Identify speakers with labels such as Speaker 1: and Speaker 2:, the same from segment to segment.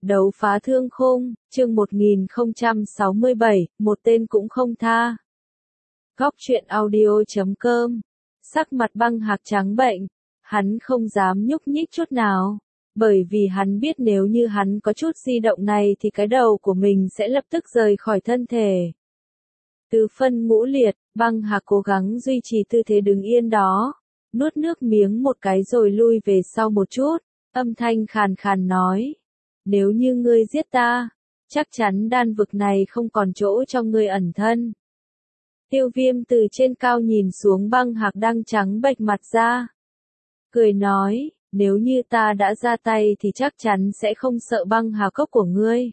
Speaker 1: Đấu phá thương khung, chương 1067, một tên cũng không tha. Góc truyện audio.com. Sắc mặt Băng Hạc trắng bệnh, hắn không dám nhúc nhích chút nào, bởi vì hắn biết nếu như hắn có chút di động này thì cái đầu của mình sẽ lập tức rời khỏi thân thể. Tứ phân ngũ liệt, Băng Hạc cố gắng duy trì tư thế đứng yên đó, nuốt nước miếng một cái rồi lui về sau một chút, âm thanh khàn khàn nói. Nếu như ngươi giết ta, chắc chắn đan vực này không còn chỗ cho ngươi ẩn thân. Tiêu Viêm từ trên cao nhìn xuống Băng Hạc đang trắng bệch mặt ra. Cười nói, nếu như ta đã ra tay thì chắc chắn sẽ không sợ băng hà cốc của ngươi.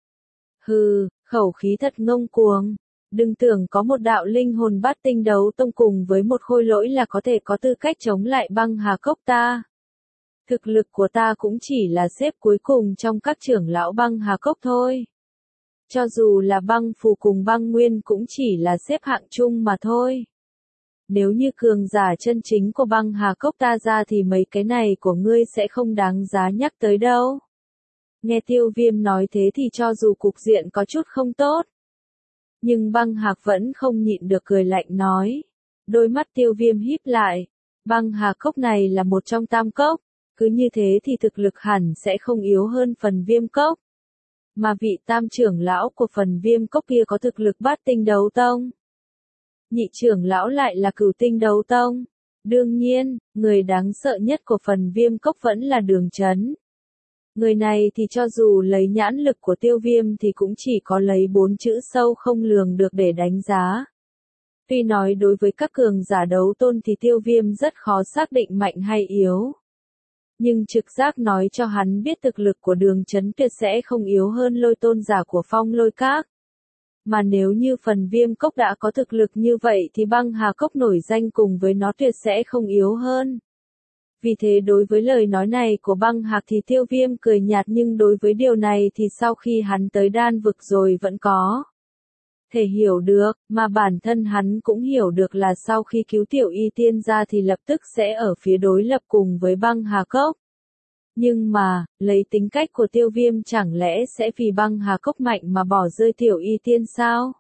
Speaker 1: Hừ, khẩu khí thật ngông cuồng. Đừng tưởng có một đạo linh hồn bát tinh đấu tông cùng với một khôi lỗi là có thể có tư cách chống lại băng hà cốc ta. Thực lực của ta cũng chỉ là xếp cuối cùng trong các trưởng lão băng hà cốc thôi. Cho dù là băng phù cùng băng nguyên cũng chỉ là xếp hạng chung mà thôi. Nếu như cường giả chân chính của băng hà cốc ta ra thì mấy cái này của ngươi sẽ không đáng giá nhắc tới đâu. Nghe Tiêu Viêm nói thế thì cho dù cục diện có chút không tốt, nhưng Băng Hạc vẫn không nhịn được cười lạnh nói. Đôi mắt Tiêu Viêm híp lại, băng hà cốc này là một trong tam cốc, cứ như thế thì thực lực hẳn sẽ không yếu hơn phần viêm cốc. Mà vị tam trưởng lão của phần viêm cốc kia có thực lực bát tinh đấu tông. Nhị trưởng lão lại là cửu tinh đấu tông. Đương nhiên, người đáng sợ nhất của phần viêm cốc vẫn là Đường Chấn. Người này thì cho dù lấy nhãn lực của Tiêu Viêm thì cũng chỉ có lấy 4 chữ sâu không lường được để đánh giá. Tuy nói đối với các cường giả đấu tôn thì Tiêu Viêm rất khó xác định mạnh hay yếu. Nhưng trực giác nói cho hắn biết thực lực của Đường Chấn tuyệt sẽ không yếu hơn lôi tôn giả của Phong Lôi Các. Mà nếu như phần viêm cốc đã có thực lực như vậy thì băng hà cốc nổi danh cùng với nó tuyệt sẽ không yếu hơn. Vì thế đối với lời nói này của Băng Hạc thì Tiêu Viêm cười nhạt, nhưng đối với điều này thì sau khi hắn tới đan vực rồi vẫn có thể hiểu được, mà bản thân hắn cũng hiểu được là sau khi cứu Tiểu Y Tiên ra thì lập tức sẽ ở phía đối lập cùng với băng hà cốc. Nhưng mà, lấy tính cách của Tiêu Viêm chẳng lẽ sẽ vì băng hà cốc mạnh mà bỏ rơi Tiểu Y Tiên sao?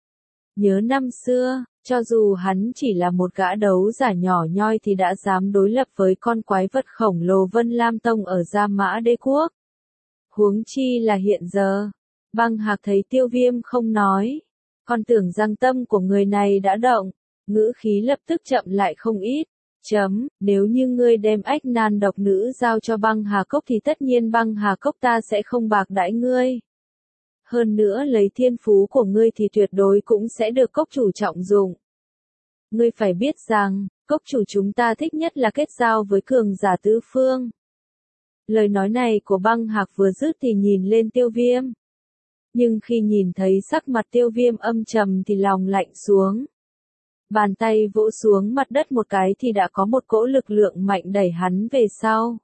Speaker 1: Nhớ năm xưa, cho dù hắn chỉ là một gã đấu giả nhỏ nhoi thì đã dám đối lập với con quái vật khổng lồ Vân Lam Tông ở Gia Mã Đế Quốc. Huống chi là hiện giờ. Băng Hạc thấy Tiêu Viêm không nói, còn tưởng rằng tâm của người này đã động, ngữ khí lập tức chậm lại không ít. Nếu như ngươi đem ách nan độc nữ giao cho băng hà cốc thì tất nhiên băng hà cốc ta sẽ không bạc đãi ngươi. Hơn nữa lấy thiên phú của ngươi thì tuyệt đối cũng sẽ được cốc chủ trọng dụng. Ngươi phải biết rằng, cốc chủ chúng ta thích nhất là kết giao với cường giả tứ phương. Lời nói này của Băng Hạc vừa dứt thì nhìn lên Tiêu Viêm. Nhưng khi nhìn thấy sắc mặt Tiêu Viêm âm trầm thì lòng lạnh xuống. Bàn tay vỗ xuống mặt đất một cái thì đã có một cỗ lực lượng mạnh đẩy hắn về sau.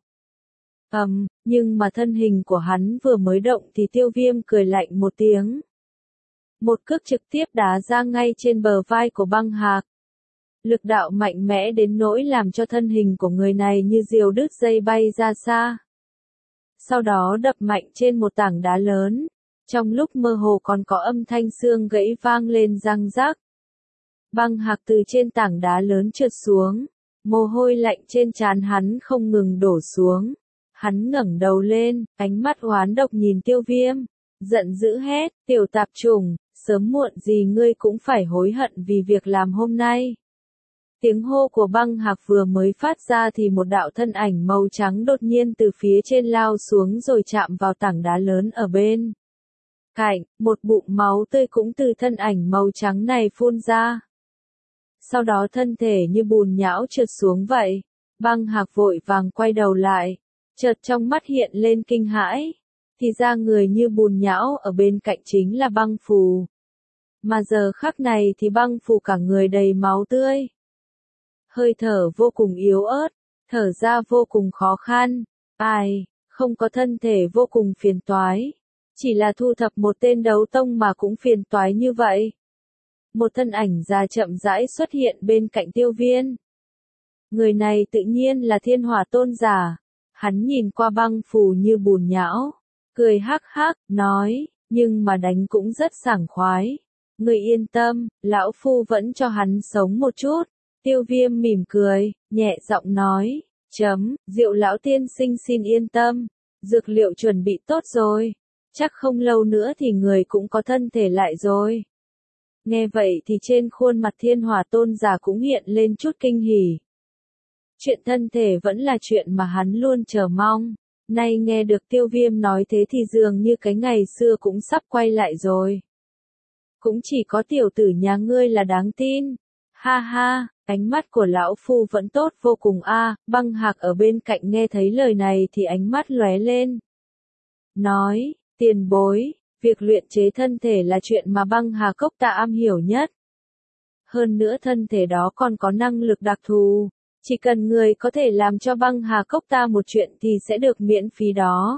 Speaker 1: Nhưng mà thân hình của hắn vừa mới động thì Tiêu Viêm cười lạnh một tiếng. Một cước trực tiếp đá ra ngay trên bờ vai của Băng Hạc. Lực đạo mạnh mẽ đến nỗi làm cho thân hình của người này như diều đứt dây bay ra xa. Sau đó đập mạnh trên một tảng đá lớn, trong lúc mơ hồ còn có âm thanh xương gãy vang lên răng rắc. Băng Hạc từ trên tảng đá lớn trượt xuống, mồ hôi lạnh trên trán hắn không ngừng đổ xuống. Hắn ngẩng đầu lên, ánh mắt oán độc nhìn Tiêu Viêm, giận dữ hét, tiểu tạp chủng, sớm muộn gì ngươi cũng phải hối hận vì việc làm hôm nay. Tiếng hô của Băng Hạc vừa mới phát ra thì một đạo thân ảnh màu trắng đột nhiên từ phía trên lao xuống rồi chạm vào tảng đá lớn ở bên cạnh, một bụng máu tươi cũng từ thân ảnh màu trắng này phun ra. Sau đó thân thể như bùn nhão trượt xuống vậy. Băng Hạc vội vàng quay đầu lại, chợt trong mắt hiện lên kinh hãi, thì ra người như bùn nhão ở bên cạnh chính là Băng Phù. Mà giờ khắc này thì Băng Phù cả người đầy máu tươi. Hơi thở vô cùng yếu ớt, thở ra vô cùng khó khăn. Không có thân thể vô cùng phiền toái. Chỉ là thu thập một tên đấu tông mà cũng phiền toái như vậy. Một thân ảnh già chậm rãi xuất hiện bên cạnh Tiêu Viêm. Người này tự nhiên là Thiên Hỏa Tôn giả. Hắn nhìn qua Băng Phù như bùn nhão, cười hắc hắc, nói, nhưng mà đánh cũng rất sảng khoái. Người yên tâm, lão phu vẫn cho hắn sống một chút. Tiêu Viêm mỉm cười, nhẹ giọng nói, Diệu lão tiên sinh xin yên tâm, dược liệu chuẩn bị tốt rồi, chắc không lâu nữa thì người cũng có thân thể lại rồi. Nghe vậy thì trên khuôn mặt Thiên Hỏa Tôn giả cũng hiện lên chút kinh hỉ. Chuyện thân thể vẫn là chuyện mà hắn luôn chờ mong, nay nghe được Tiêu Viêm nói thế thì dường như cái ngày xưa cũng sắp quay lại rồi. Cũng chỉ có tiểu tử nhà ngươi là đáng tin. Ha ha, ánh mắt của lão phu vẫn tốt vô cùng a. Băng Hạc ở bên cạnh nghe thấy lời này thì ánh mắt lóe lên. Nói, tiền bối, việc luyện chế thân thể là chuyện mà Băng Hà Cốc ta am hiểu nhất. Hơn nữa thân thể đó còn có năng lực đặc thù, chỉ cần người có thể làm cho Băng Hà Cốc ta một chuyện thì sẽ được miễn phí đó.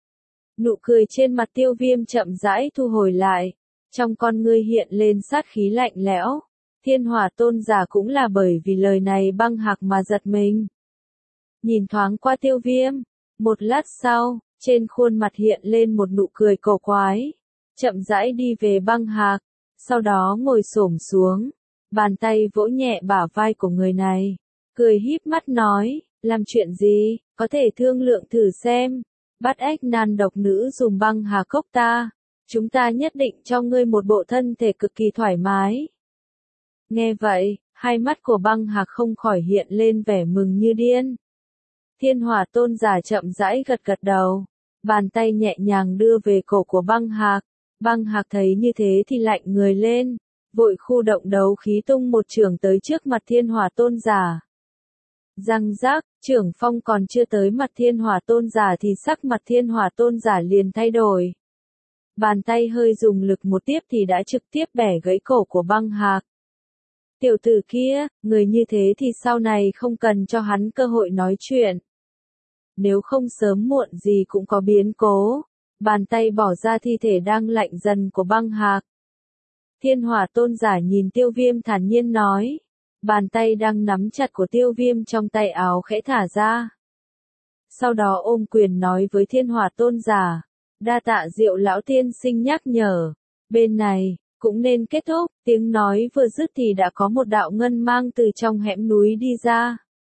Speaker 1: Nụ cười trên mặt Tiêu Viêm chậm rãi thu hồi lại, trong con ngươi hiện lên sát khí lạnh lẽo. Thiên Hỏa Tôn giả cũng là bởi vì lời này Băng Hạc mà giật mình. Nhìn thoáng qua Tiêu Viêm, một lát sau, trên khuôn mặt hiện lên một nụ cười cổ quái, chậm rãi đi về Băng Hạc, sau đó ngồi xổm xuống, bàn tay vỗ nhẹ bả vai của người này, cười híp mắt nói, làm chuyện gì, có thể thương lượng thử xem, bắt ách nan độc nữ dùng Băng Hà Cốc ta, chúng ta nhất định cho ngươi một bộ thân thể cực kỳ thoải mái. Nghe vậy, hai mắt của Băng Hạc không khỏi hiện lên vẻ mừng như điên. Thiên Hỏa Tôn giả chậm rãi gật gật đầu, bàn tay nhẹ nhàng đưa về cổ của Băng Hạc. Băng Hạc thấy như thế thì lạnh người lên, vội khu động đấu khí tung một chưởng tới trước mặt Thiên Hỏa Tôn giả. Răng rác, chưởng phong còn chưa tới mặt Thiên Hỏa Tôn giả thì sắc mặt Thiên Hỏa Tôn giả liền thay đổi. Bàn tay hơi dùng lực một tiếp thì đã trực tiếp bẻ gãy cổ của Băng Hạc. Tiểu tử kia, người như thế thì sau này không cần cho hắn cơ hội nói chuyện. Nếu không sớm muộn gì cũng có biến cố. Bàn tay bỏ ra thi thể đang lạnh dần của Băng Hạc. Thiên Hỏa Tôn giả nhìn Tiêu Viêm thản nhiên nói. Bàn tay đang nắm chặt của Tiêu Viêm trong tay áo khẽ thả ra. Sau đó ôm quyền nói với Thiên Hỏa Tôn giả. Đa tạ Diệu lão tiên sinh nhắc nhở. Bên này, cũng nên kết thúc. Tiếng nói vừa dứt thì đã có một đạo ngân mang từ trong hẻm núi đi ra.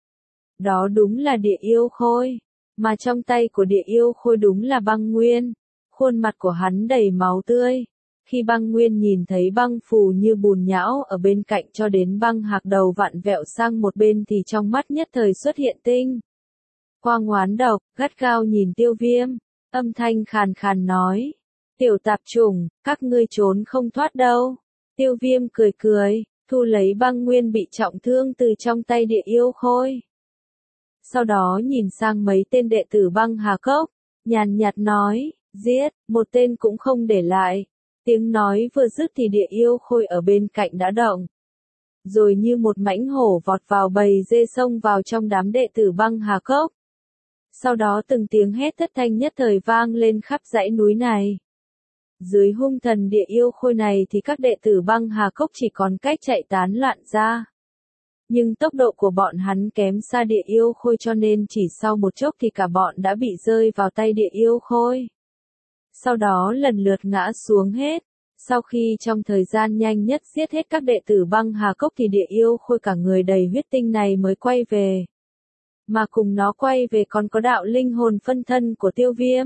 Speaker 1: Đó đúng là Địa Yêu Khôi. Mà trong tay của Địa Yêu Khôi đúng là Băng Nguyên. Khuôn mặt của hắn đầy máu tươi. Khi Băng Nguyên nhìn thấy băng phù như bùn nhão ở bên cạnh cho đến Băng Hạc đầu vặn vẹo sang một bên thì trong mắt nhất thời xuất hiện tinh quang oán độc, gắt gao nhìn Tiêu Viêm, âm thanh khàn khàn nói. Tiểu tạp chủng, các ngươi trốn không thoát đâu. Tiêu Viêm cười cười, thu lấy Băng Nguyên bị trọng thương từ trong tay Địa Yêu Khôi. Sau đó nhìn sang mấy tên đệ tử Băng Hà Cốc, nhàn nhạt nói, giết, một tên cũng không để lại. Tiếng nói vừa dứt thì Địa Yêu Khôi ở bên cạnh đã động. Rồi như một mãnh hổ vọt vào bầy dê xông vào trong đám đệ tử Băng Hà Cốc. Sau đó từng tiếng hét thất thanh nhất thời vang lên khắp dãy núi này. Dưới hung thần Địa Yêu Khôi này thì các đệ tử Băng Hà Cốc chỉ còn cách chạy tán loạn ra. Nhưng tốc độ của bọn hắn kém xa Địa Yêu Khôi cho nên chỉ sau một chốc thì cả bọn đã bị rơi vào tay Địa Yêu Khôi. Sau đó lần lượt ngã xuống hết. Sau khi trong thời gian nhanh nhất giết hết các đệ tử Băng Hà Cốc thì Địa Yêu Khôi cả người đầy huyết tinh này mới quay về. Mà cùng nó quay về còn có đạo linh hồn phân thân của Tiêu Viêm.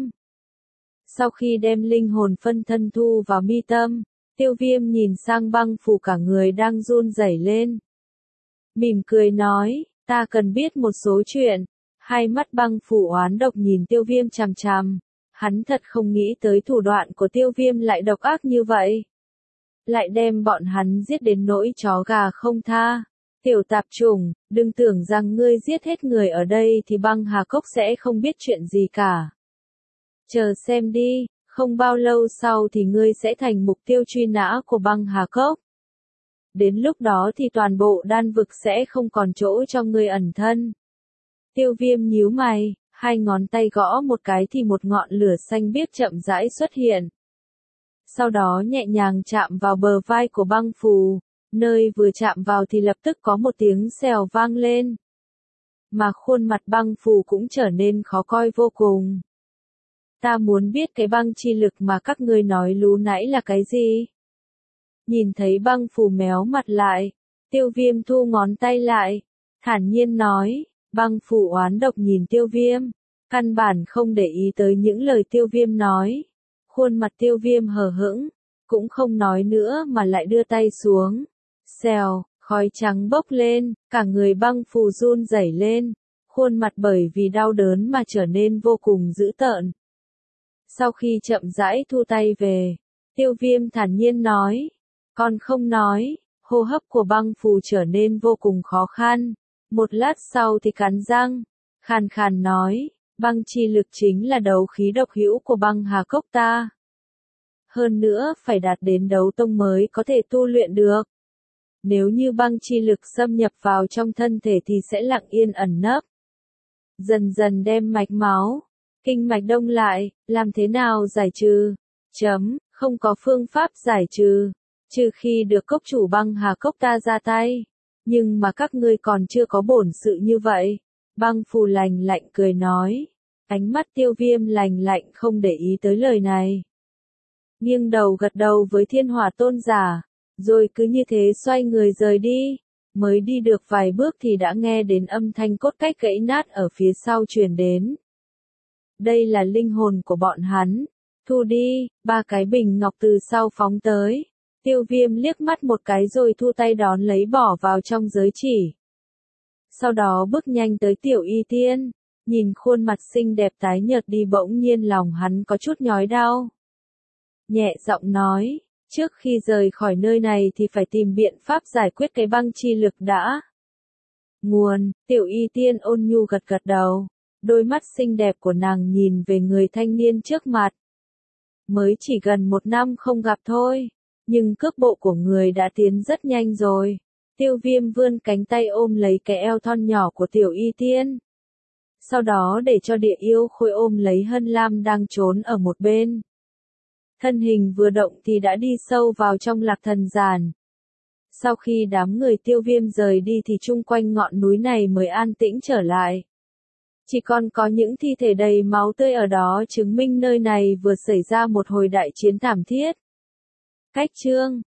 Speaker 1: Sau khi đem linh hồn phân thân thu vào mi tâm, Tiêu Viêm nhìn sang băng phù cả người đang run rẩy lên. Mỉm cười nói, ta cần biết một số chuyện. Hai mắt băng phù oán độc nhìn Tiêu Viêm chằm chằm. Hắn thật không nghĩ tới thủ đoạn của Tiêu Viêm lại độc ác như vậy. Lại đem bọn hắn giết đến nỗi chó gà không tha. Tiểu tạp chủng, đừng tưởng rằng ngươi giết hết người ở đây thì Băng Hà Cốc sẽ không biết chuyện gì cả. Chờ xem đi, không bao lâu sau thì ngươi sẽ thành mục tiêu truy nã của Băng Hà Cốc. Đến lúc đó thì toàn bộ đan vực sẽ không còn chỗ cho ngươi ẩn thân. Tiêu Viêm nhíu mày, hai ngón tay gõ một cái thì một ngọn lửa xanh biếc chậm rãi xuất hiện. Sau đó nhẹ nhàng chạm vào bờ vai của băng phù, nơi vừa chạm vào thì lập tức có một tiếng xèo vang lên. Mà khuôn mặt băng phù cũng trở nên khó coi vô cùng. Ta muốn biết cái băng chi lực mà các ngươi nói lú nãy là cái gì? Nhìn thấy băng phù méo mặt lại, Tiêu Viêm thu ngón tay lại, thản nhiên nói, băng phù oán độc nhìn Tiêu Viêm, căn bản không để ý tới những lời Tiêu Viêm nói. Khuôn mặt Tiêu Viêm hờ hững, cũng không nói nữa mà lại đưa tay xuống. Xèo, khói trắng bốc lên, cả người băng phù run rẩy lên, khuôn mặt bởi vì đau đớn mà trở nên vô cùng dữ tợn. Sau khi chậm rãi thu tay về, Tiêu Viêm thản nhiên nói, còn không nói, hô hấp của băng phù trở nên vô cùng khó khăn. Một lát sau thì cắn răng, khàn khàn nói, băng chi lực chính là đấu khí độc hữu của băng hà cốc ta. Hơn nữa phải đạt đến đấu tông mới có thể tu luyện được. Nếu như băng chi lực xâm nhập vào trong thân thể thì sẽ lặng yên ẩn nấp. Dần dần đem mạch máu, kinh mạch đông lại, làm thế nào giải trừ? Không có phương pháp giải trừ, trừ khi được cốc chủ băng hà cốc ta ra tay. Nhưng mà các ngươi còn chưa có bổn sự như vậy. Băng phù lạnh lạnh cười nói. Ánh mắt Tiêu Viêm lạnh lạnh không để ý tới lời này. Nghiêng đầu gật đầu với Thiên Hỏa tôn giả, rồi cứ như thế xoay người rời đi. Mới đi được vài bước thì đã nghe đến âm thanh cốt cách gãy nát ở phía sau truyền đến. Đây là linh hồn của bọn hắn. Thu đi, 3 cái bình ngọc từ sau phóng tới. Tiêu Viêm liếc mắt một cái rồi thu tay đón lấy bỏ vào trong giới chỉ. Sau đó bước nhanh tới Tiểu Y Tiên, nhìn khuôn mặt xinh đẹp tái nhợt đi bỗng nhiên lòng hắn có chút nhói đau. Nhẹ giọng nói, trước khi rời khỏi nơi này thì phải tìm biện pháp giải quyết cái băng chi lực đã. Nguồn, Tiểu Y Tiên ôn nhu gật gật đầu, đôi mắt xinh đẹp của nàng nhìn về người thanh niên trước mặt. Mới chỉ gần 1 năm không gặp thôi, nhưng cước bộ của người đã tiến rất nhanh rồi. Tiêu Viêm vươn cánh tay ôm lấy cái eo thon nhỏ của Tiểu Y Tiên. Sau đó để cho Địa Yêu Khôi ôm lấy Hân Lam đang trốn ở một bên. Thân hình vừa động thì đã đi sâu vào trong Lạc Thần Giản. Sau khi đám người Tiêu Viêm rời đi thì chung quanh ngọn núi này mới an tĩnh trở lại. Chỉ còn có những thi thể đầy máu tươi ở đó chứng minh nơi này vừa xảy ra một hồi đại chiến thảm thiết. Cách chương